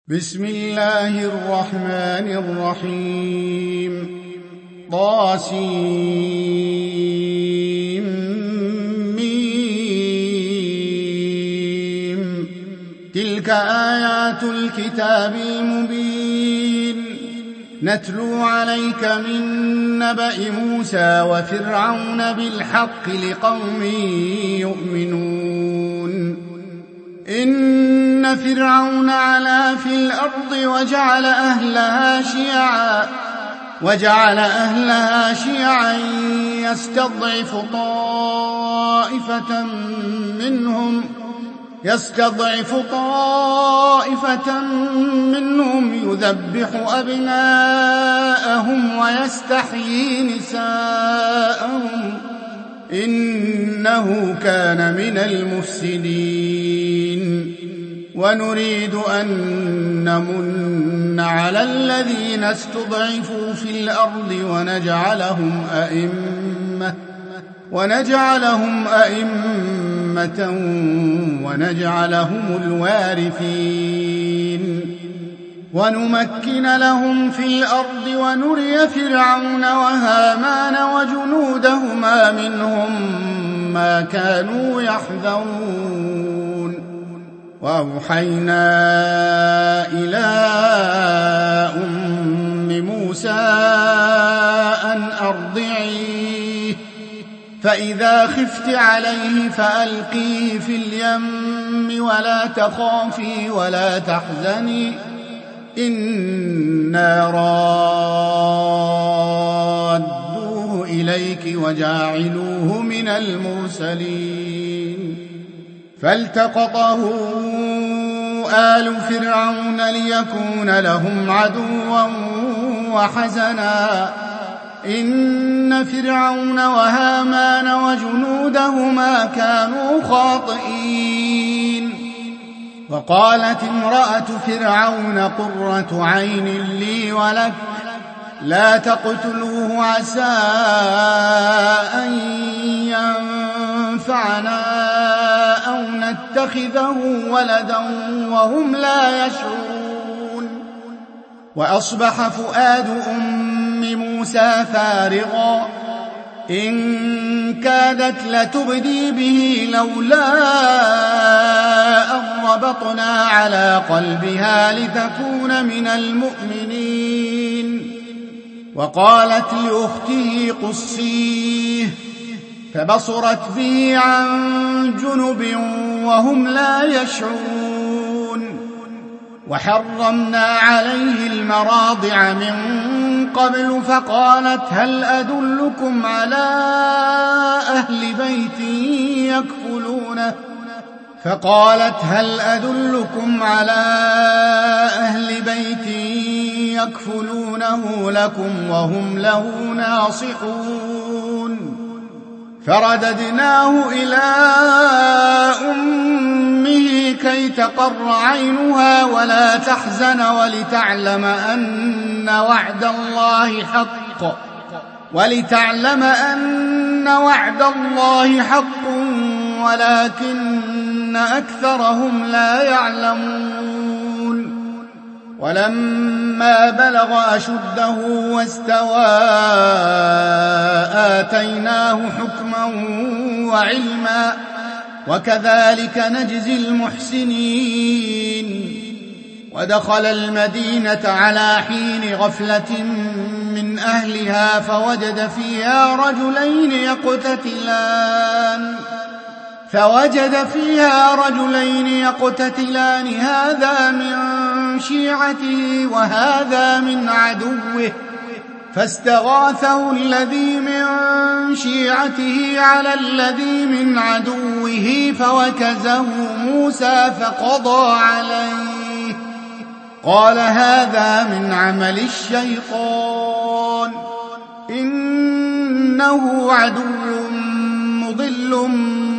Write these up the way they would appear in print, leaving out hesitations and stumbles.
بسم الله الرحمن الرحيم طاسيم تلك آيات الكتاب المبين نتلو عليك من نبأ موسى وفرعون بالحق لقوم يؤمنون إن فرعون علا في الأرض وجعل أهلها شيعا يستضعف طائفة منهم يذبح أبناءهم ويستحيي نساءهم إنه كان من المفسدين ونريد أن نمن على الذين استضعفوا في الأرض ونجعلهم أئمة ونجعلهم الوارثين ونمكن لهم في الأرض ونري فرعون وهامان وجنودهما منهم ما كانوا يحذرون وأوحينا إلى أم موسى أن أرضعيه فإذا خفت عليه فألقيه في اليم ولا تخافي ولا تحزني إنا رادوه إليك وجاعلوه من المرسلين فالتقطه آل فرعون ليكون لهم عدوا وحزنا إن فرعون وهامان وجنودهما كانوا خاطئين وقالت امرأة فرعون قرة عين لي ولك لا تقتلوه عسى أن ينفعنا أو نتخذه ولدا وهم لا يشعرون وأصبح فؤاد أم موسى فارغا إن كادت لتبدي به لولا أن ربطنا على قلبها لتكون من المؤمنين وقالت لأخته قصيه فبصرت به عن جنب وهم لا يشعرون وحرمنا عليه المراضع من قبل فقالت هل أدلكم على أهل بيت يكفلونه لكم وهم له ناصحون فرددناه إلى أمه كي تقر عينها ولا تحزن ولتعلم أن وعد الله حق ولكن أكثرهم لا يعلمون ولما بلغ أشده واستوى آتيناه حكما وعلما وكذلك نجزي المحسنين ودخل المدينة على حين غفلة من أهلها فوجد فيها رجلين يقتتلان هذا من شيعته وهذا من عدوه فاستغاثه الذي من شيعته على الذي من عدوه فوكزه موسى فقضى عليه قال هذا من عمل الشيطان إنه عدو مضل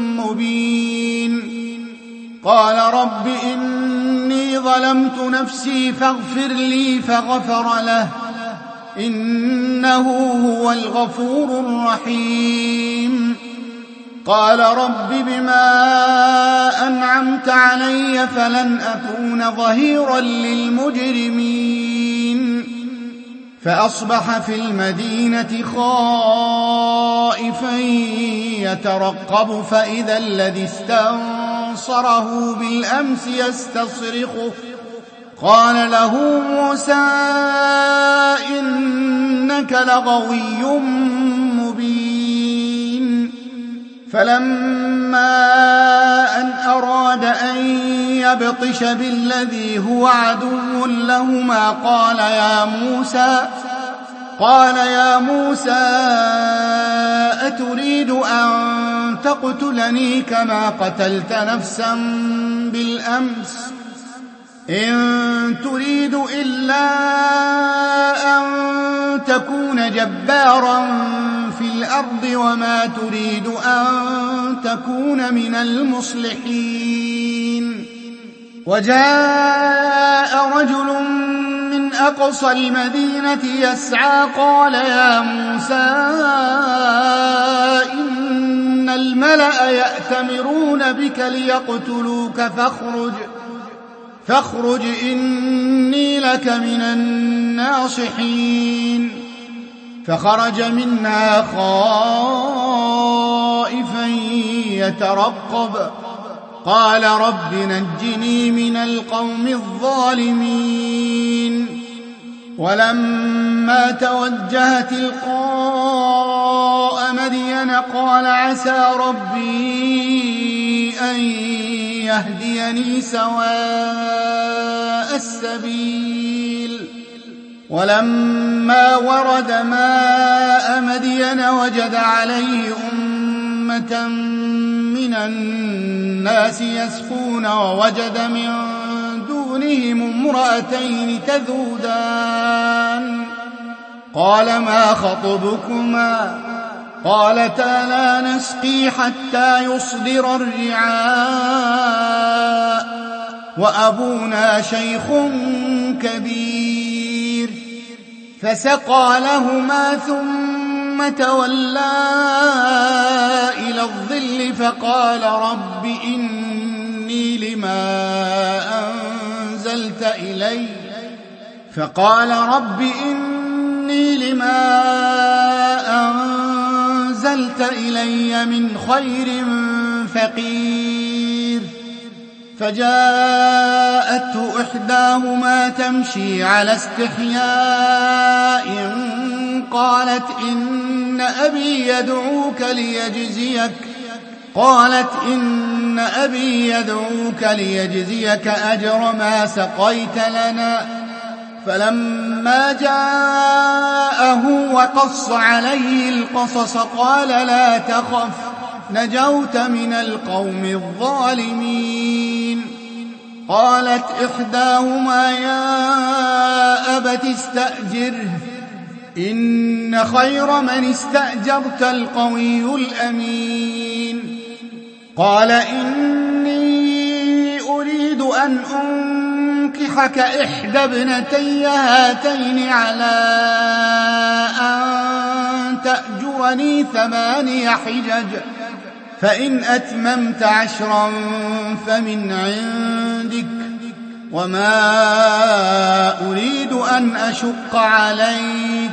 مبين قال رب إني ظلمت نفسي فاغفر لي فغفر له إنه هو الغفور الرحيم قال رب بما أنعمت علي فلن أكون ظهيرا للمجرمين فأصبح في المدينة خائفا يترقب فإذا الذي استنصره بالأمس يستصرخه قال له موسى إنك لغوي مبين فلما أن أراد أن يبطش بالذي هو عدو لهما قال يا موسى أتريد أن تقتلني كما قتلت نفسا بالأمس إن تريد إلا أن تكون جبارا في الأرض وما تريد أن تكون من المصلحين وجاء رجل من أقصى المدينة يسعى قال يا موسى إن الملأ يأتمرون بك ليقتلوك فاخرج إني لك من الناصحين فخرج منها خائفا يترقب قال رب نجني من القوم الظالمين ولما توجه تلقاء مدين قال عسى ربي أن يهديني سواء السبيل ولما ورد ماء مدين وجد عليه أمة من الناس يسقون ووجد من دونهم امرأتين تذودان قال ما خطبكما قالتا لا نسقي حتى يصدر الرعاء وأبونا شيخ كبير فسقى لهما ثم تولى إلى الظل فقال رب إني لما أنزلت إلي من خير فقير فجاءته إحداهما تمشي على استحياء قالت إن أبي يدعوك ليجزيك أجر ما سقيت لنا فلما جاءه وقص عليه القصص قال لا تخف نجوت من القوم الظالمين قالت إحداهما يا أبت استأجره إن خير من استأجرت القوي الأمين قال إني أريد أن أنكحك إحدى ابنتي هاتين على أن تأجرني 8 حجج فإن أتممت 10 فمن عندك وما أريد أن أشق عليك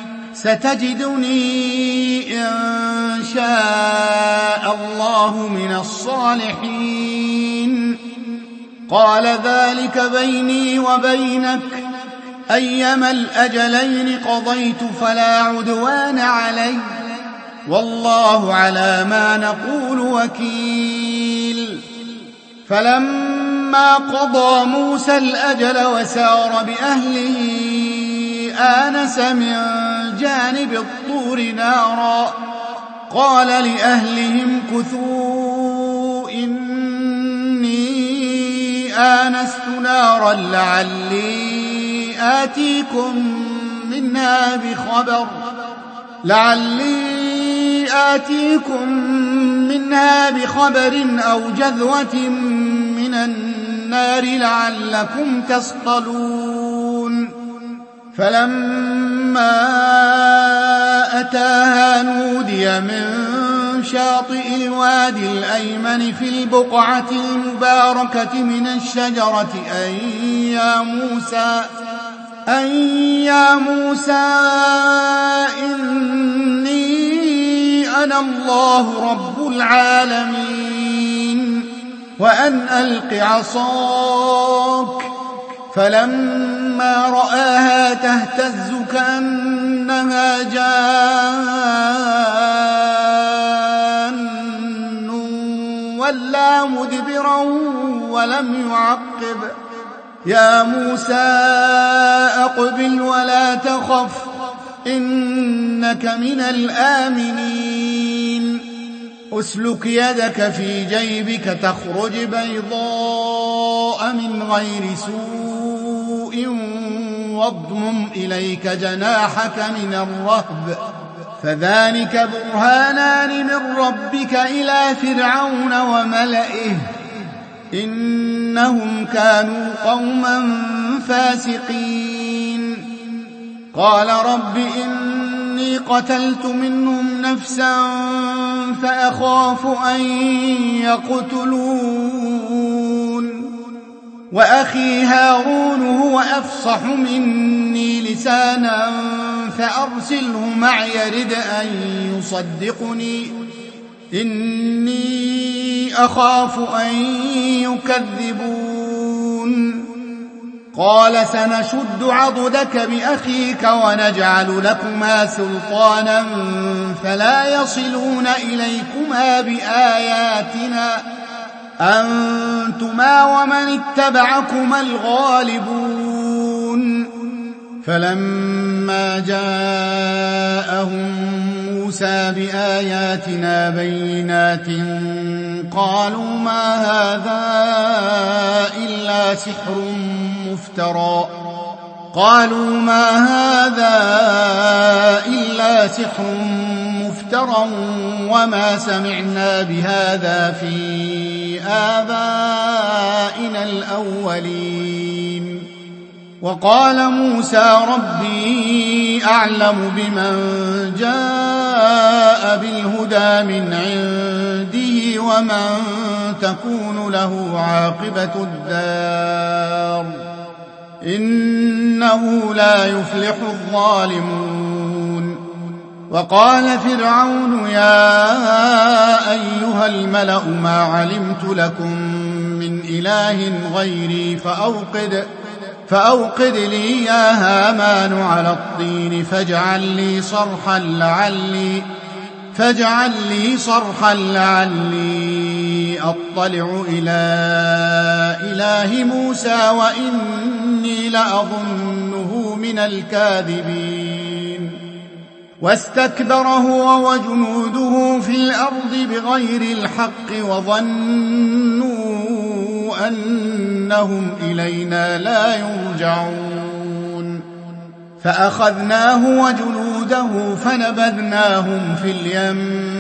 ستجدني إن شاء الله من الصالحين قال ذلك بيني وبينك أيما الأجلين قضيت فلا عدوان علي والله على ما نقول وكيل فلما قضى موسى الأجل وسار بأهله آنس من جانب الطور نارا قال لأهلهم كثوا إني آنست نارا لعلي آتيكم منها بخبر أو جذوة من النار لعلكم تصطلون فلما أتاها نودي من شاطئ الوادي الأيمن في البقعة المباركة من الشجرة أن يا موسى إني أنا الله رب العالمين وأن ألق عصاك. فلما رآها تهتز كأنها جان ولا مدبرا ولم يعقب. يا موسى أقبل ولا تخف إنك من الآمنين. أسلك يدك في جيبك تخرج بيضاء من غير سوء واضمم إليك جناحك من الرهب فذلك برهانان من ربك إلى فرعون وملئه إنهم كانوا قوما فاسقين. قال رب إني قتلت منهم نفسا فأخاف أن يقتلون وأخي هارون هو أفصح مني لسانا فأرسله معي رد أن يصدقني إني أخاف أن يكذبون. قال سنشد عضدك بأخيك ونجعل لكما سلطانا فلا يصلون إليكما بآياتنا أنتما ومن اتبعكما الغالبون. فلما جاءهم موسى بآياتنا بينات قالوا ما هذا إلا سحر مفترى وما سمعنا بهذا في آبائنا الأولين. وقال موسى ربي أعلم بمن جاء بالهدى من عنده ومن تكون له عاقبة الدار إنه لا يفلح الظالمون. وقال فرعون يا أيها الملأ ما علمت لكم من إله غيري فأوقد لي يا هامان على الطين فاجعل لي صرحا لعلي أطلع إلى إله موسى وإني لأظنه من الكاذبين. واستكبر هو وجنوده في الأرض بغير الحق وظنوا أنهم إلينا لا يرجعون. فأخذناه وجنوده فنبذناهم في اليم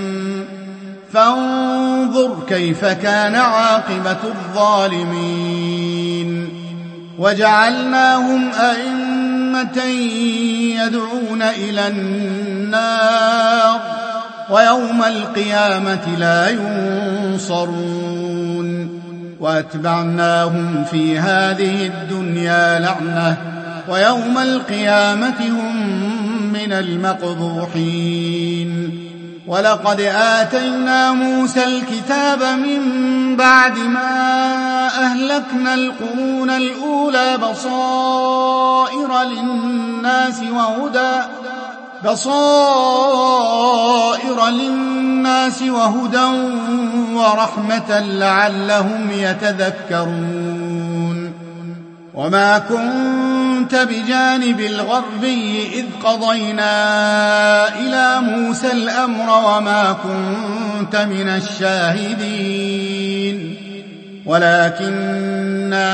فانظر كيف كان عاقبة الظالمين. وجعلناهم أئمة يدعون إلى النار ويوم القيامة لا ينصرون. وأتبعناهم في هذه الدنيا لعنة ويوم القيامة هم من المقبوحين. ولقد آتينا موسى الكتاب من بعد ما أهلكنا القرون الأولى بصائر للناس وهدى ورحمة لعلهم يتذكرون. وما كنت بجانب الغربي إذ قضينا إلى موسى الأمر وما كنت من الشاهدين ولكننا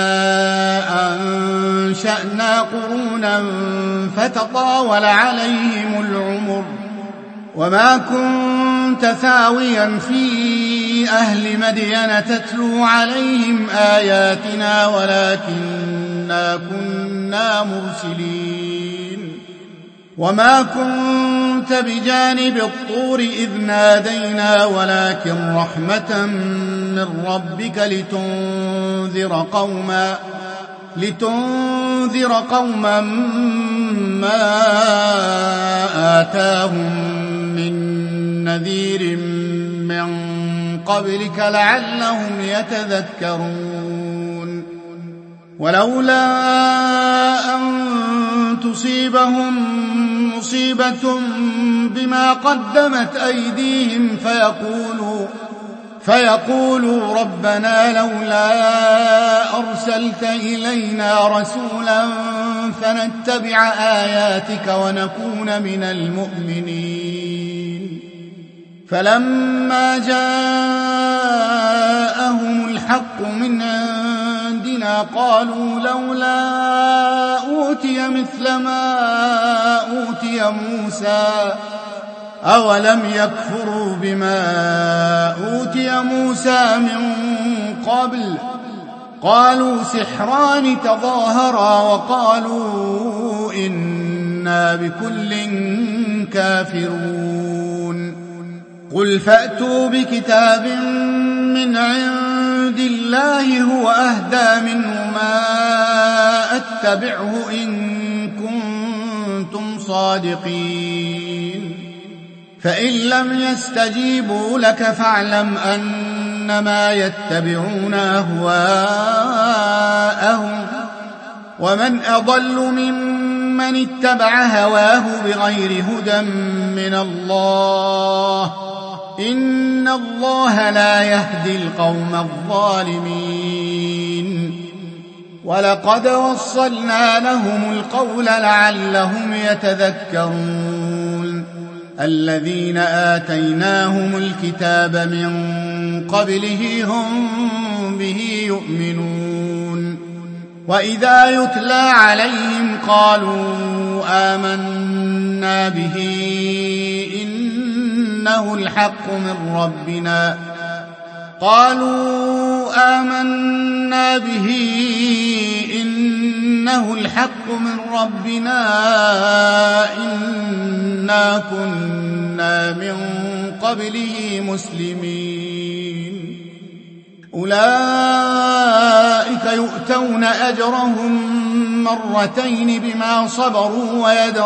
أنشأنا قرونا فتطاول عليهم العمر وما كنت ثاويا في أهل مدين تتلو عليهم آياتنا ولكننا كنا مرسلين. وما كنت كنت بجانب الطور إذ نادينا ولكن رحمة من ربك لتنذر قوما ما آتاهم من نذير من قبلك لعلهم يتذكرون ولولا أن تصيبهم مصيبة بما قدمت أيديهم فيقولوا ربنا لولا أرسلت إلينا رسولا فنتبع آياتك ونكون من المؤمنين فلما جاءهم الحق من عندنا قالوا لولا أوتي مثل ما أوتي موسى أولم يكفروا بما أوتي موسى من قبل قالوا سحران تظاهرا وقالوا إنا بكل كافرون قل فأتوا بكتاب من عند الله هو أهدى منه ما أتبعه إن كنتم صادقين فإن لم يستجيبوا لك فاعلم أنما يتبعون أهواءهم ومن أضل ممن اتبع هواه بغير هدى من الله إن الله لا يهدي القوم الظالمين ولقد وصلنا لهم القول لعلهم يتذكرون الذين آتيناهم الكتاب من قبله هم به يؤمنون وإذا يتلى عليهم قالوا آمنا به إنه الحق من ربنا إنا كنا من قبله مسلمين أولئك يؤتون أجرهم مرتين بما صبروا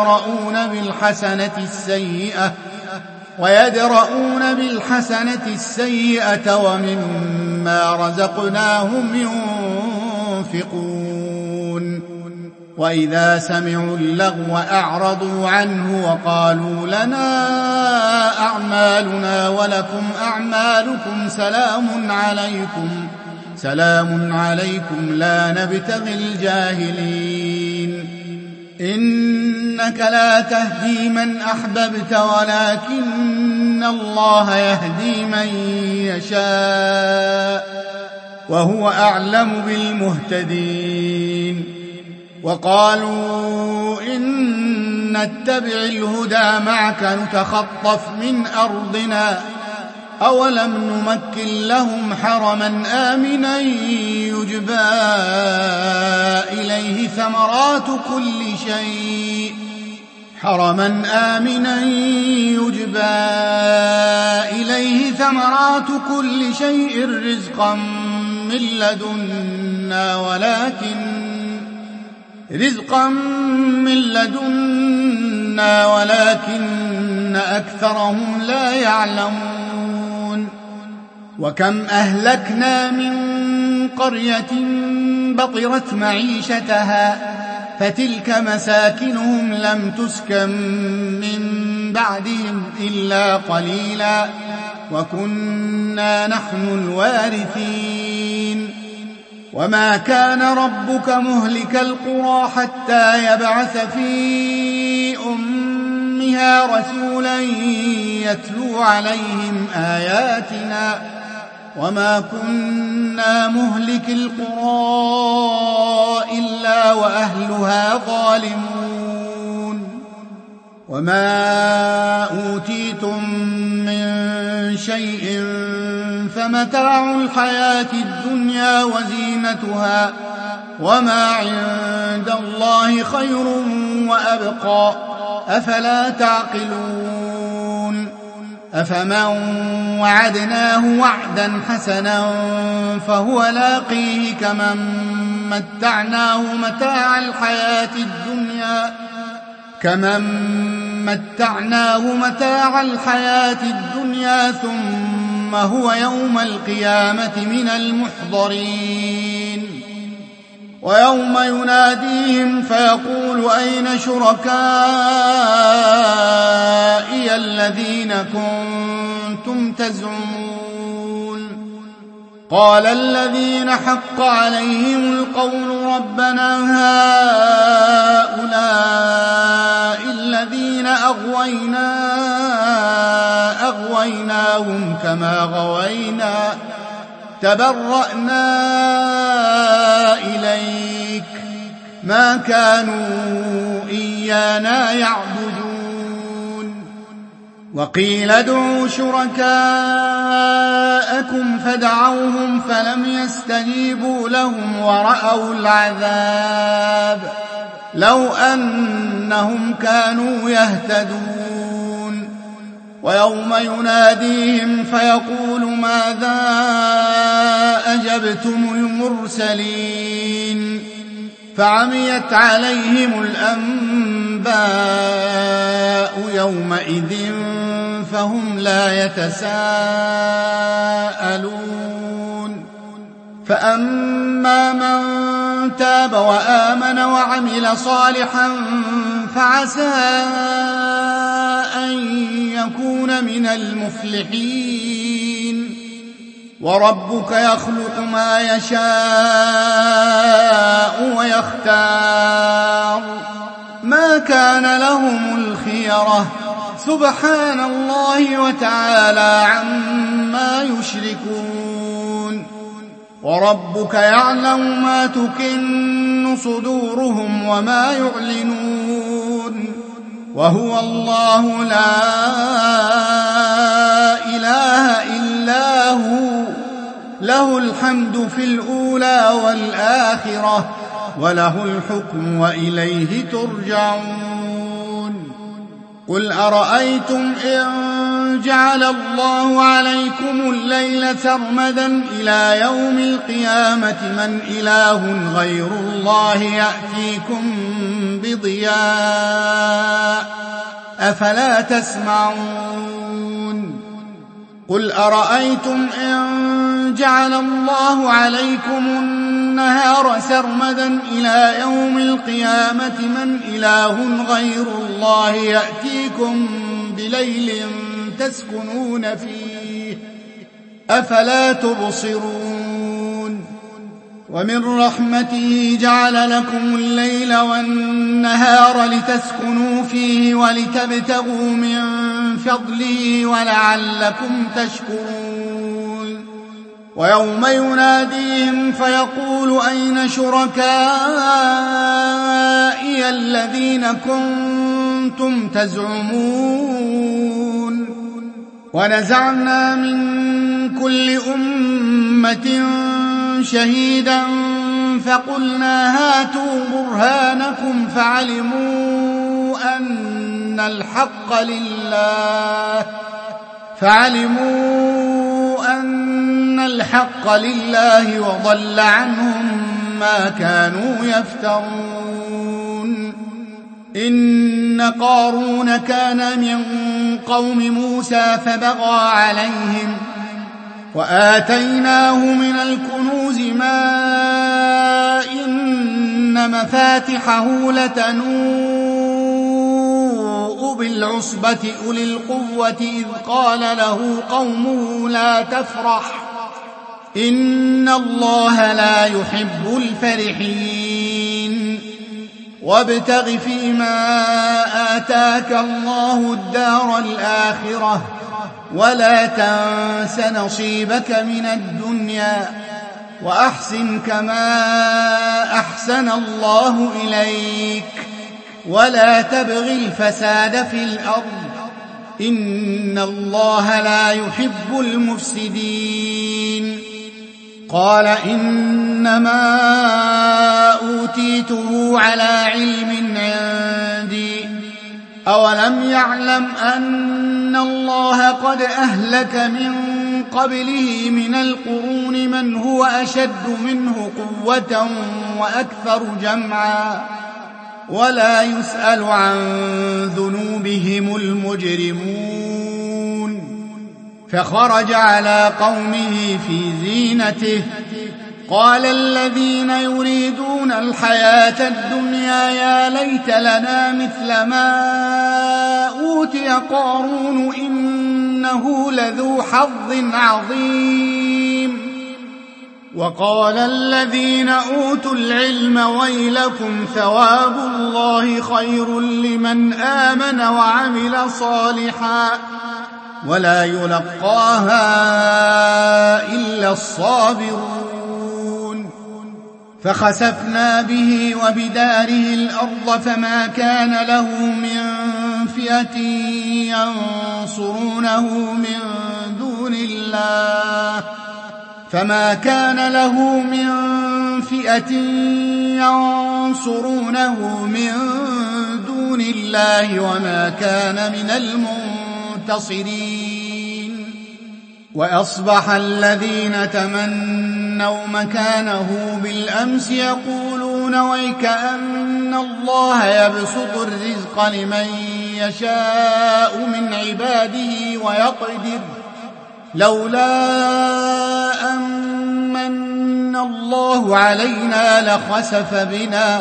ويدرؤون بالحسنة السيئة ومما رزقناهم ينفقون وإذا سمعوا اللغو أعرضوا عنه وقالوا لنا أعمالنا ولكم أعمالكم سلام عليكم لا نبتغي الجاهلين إنك لا تهدي من أحببت ولكن الله يهدي من يشاء وهو أعلم بالمهتدين وقالوا إن نتبع الهدى معك نتخطف من أرضنا أولم نمكن لهم حرما آمنا يجبى إليه ثمرات كل شيء رزقا من لدنا ولكن أكثرهم لا يعلمون وكم أهلكنا من قرية بطرت معيشتها فتلك مساكنهم لم تسكن من بعدهم إلا قليلا وكنا نحن الوارثين وما كان ربك مهلك القرى حتى يبعث في أمها رسولا يتلو عليهم آياتنا وما كنا مهلك القرى إلا وأهلها ظالمون وما أوتيتم من شيء فمتاع الحياة الدنيا وزينتها وما عند الله خير وأبقى أفلا تعقلون أفمن وعدناه وعدا حسنا فهو لاقيه كمن متعناه متاع الحياة الدنيا ثم هو يوم القيامة من المحضرين ويوم يناديهم فيقول أين شركائي الذين كنتم تزعمون قال الذين حق عليهم القول ربنا هؤلاء الذين أغويناهم كما غوينا تبرأنا إليك ما كانوا إيانا يعبدون وقيل ادعوا شركاءكم فدعوهم فلم يستجيبوا لهم ورأوا العذاب لو أنهم كانوا يهتدون ويوم يناديهم فيقول ماذا أجبتم المرسلين فعميت عليهم الأنباء يومئذ فهم لا يتساءلون فأما من تاب وآمن وعمل صالحا فعسى أن يكون من المفلحين وربك يخلق ما يشاء ويختار ما كان لهم الخيرة سبحان الله وتعالى عما يشركون وربك يعلم ما تكن صدورهم وما يعلنون وهو الله لا إله إلا هو له الحمد في الأولى والآخرة وله الحكم وإليه ترجعون قل أرأيتم إن جعل الله عليكم الليل سرمدا إلى يوم القيامة من إله غير الله يأتيكم بضياء أفلا تسمعون قل أرأيتم إن جعل الله عليكم النهار سرمدا إلى يوم القيامة من إله غير الله يأتيكم بليل تسكنون فيه أفلا تبصرون ومن رحمته جعل لكم الليل والنهار لتسكنوا فيه ولتبتغوا من فضله ولعلكم تشكرون ويوم يناديهم فيقول أين شركائي الذين كنتم تزعمون ونزعنا من كل أمة شهيدا فقلنا هاتوا برهانكم فعلموا أن الحق لله وضل عنهم ما كانوا يفترون إن قارون كان من قوم موسى فبغى عليهم وآتيناه من الكنوز ما إن مفاتحه لتنوء بالعصبة أولي القوة إذ قال له قومه لا تفرح إن الله لا يحب الفرحين وابتغ فيما آتاك الله الدار الآخرة ولا تنس نصيبك من الدنيا وأحسن كما أحسن الله إليك ولا تبغ الفساد في الأرض إن الله لا يحب المفسدين قال إنما أوتيته على علم عندي أولم يعلم أن الله قد أهلك من قبله من القرون من هو أشد منه قوة وأكثر جمعا ولا يسأل عن ذنوبهم المجرمون فخرج على قومه في زينته قال الذين يريدون الحياة الدنيا يا ليت لنا مثل ما أوتي قارون إنه لذو حظ عظيم وقال الذين أوتوا العلم ويلكم ثواب الله خير لمن آمن وعمل صالحا ولا يلقاها إلا الصابرون فخسفنا به وبداره الأرض فما كان له من فئة ينصرونه من دون الله وما كان من المنتصرين وأصبح الذين تمنوا مكانه بالأمس يقولون ويكأن الله يبسط الرزق لمن يشاء من عباده ويقدر لولا أمن الله علينا لخسف بنا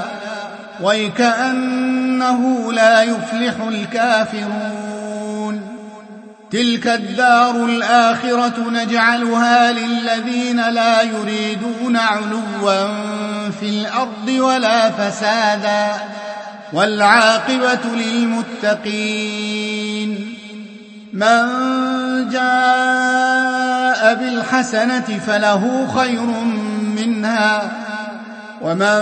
ويكأنه لا يفلح الكافرون تلك الدار الآخرة نجعلها للذين لا يريدون علوا في الأرض ولا فسادا والعاقبة للمتقين من جاء بالحسنة فله خير منها ومن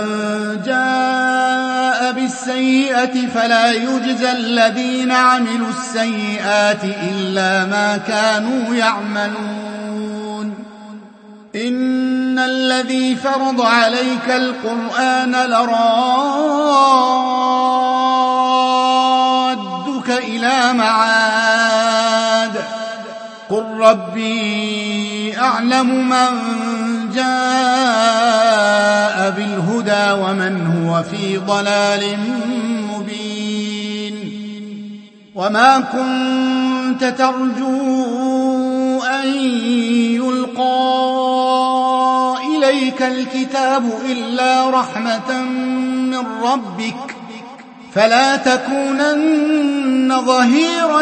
جاء بالسيئة فلا يجزى الذين عملوا السيئات إلا ما كانوا يعملون إن الذي فرض عليك القرآن لرادك إلى معاد قل ربي أعلم من جاء بالهدى ومن هو في ضلال مبين وما كنت ترجو أن يلقى إليك الكتاب إلا رحمة من ربك فلا تكونن ظهيرا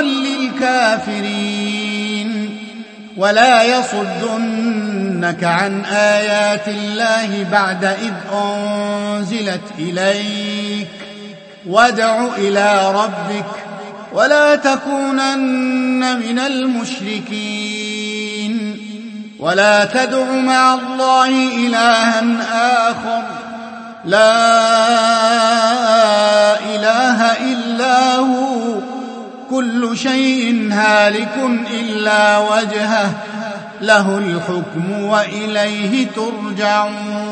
للكافرين ولا يصدنك عن آيات الله بعد إذ أنزلت إليك وادع إلى ربك ولا تكونن من المشركين ولا تدع مع الله إلها آخر لا إله إلا هو كل شيء هالك إلا وجهه له الحكم وإليه ترجعون